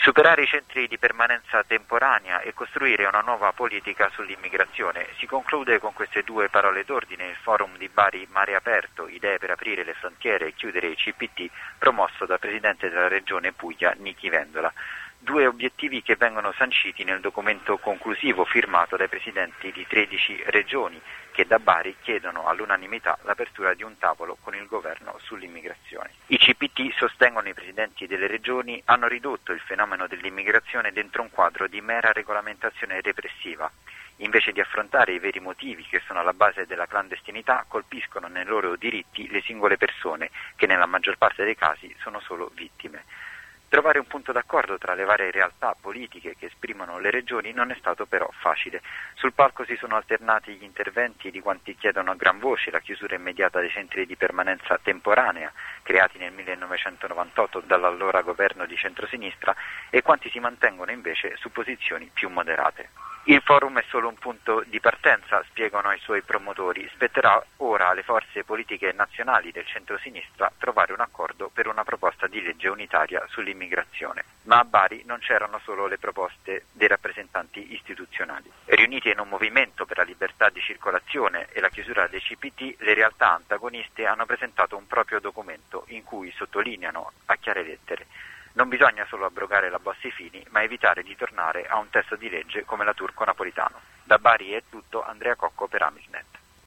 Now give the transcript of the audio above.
Superare i centri di permanenza temporanea e costruire una nuova politica sull'immigrazione. Si conclude con queste due parole d'ordine il forum di Bari Mare Aperto, idee per aprire le frontiere e chiudere i CPT, promosso dal presidente della regione Puglia Nichi Vendola. Due obiettivi che vengono sanciti nel documento conclusivo firmato dai presidenti di 13 regioni che da Bari chiedono all'unanimità l'apertura di un tavolo con il governo sull'immigrazione. I CPT, sostengono i presidenti delle regioni, hanno ridotto il fenomeno dell'immigrazione dentro un quadro di mera regolamentazione repressiva. Invece di affrontare i veri motivi che sono alla base della clandestinità, colpiscono nei loro diritti le singole persone che nella maggior parte dei casi sono solo vittime. Trovare un punto d'accordo tra le varie realtà politiche che esprimono le regioni non è stato però facile. Sul palco si sono alternati gli interventi di quanti chiedono a gran voce la chiusura immediata dei centri di permanenza temporanea, creati nel 1998 dall'allora governo di centrosinistra, e quanti si mantengono invece su posizioni più moderate. Il forum è solo un punto di partenza, spiegano i suoi promotori. Spetterà ora alle forze politiche nazionali del centro-sinistra trovare un accordo per una proposta di legge unitaria sull'immigrazione. Ma a Bari non c'erano solo le proposte dei rappresentanti istituzionali. Riuniti in un movimento per la libertà di circolazione e la chiusura dei CPT, le realtà antagoniste hanno presentato un proprio documento in cui sottolineano a chiare lettere: non bisogna solo abrogare la Bossi-Fini, ma evitare di tornare a un testo di legge come la Turco-Napolitano. Da Bari è tutto, Andrea Cocco per Amisnet.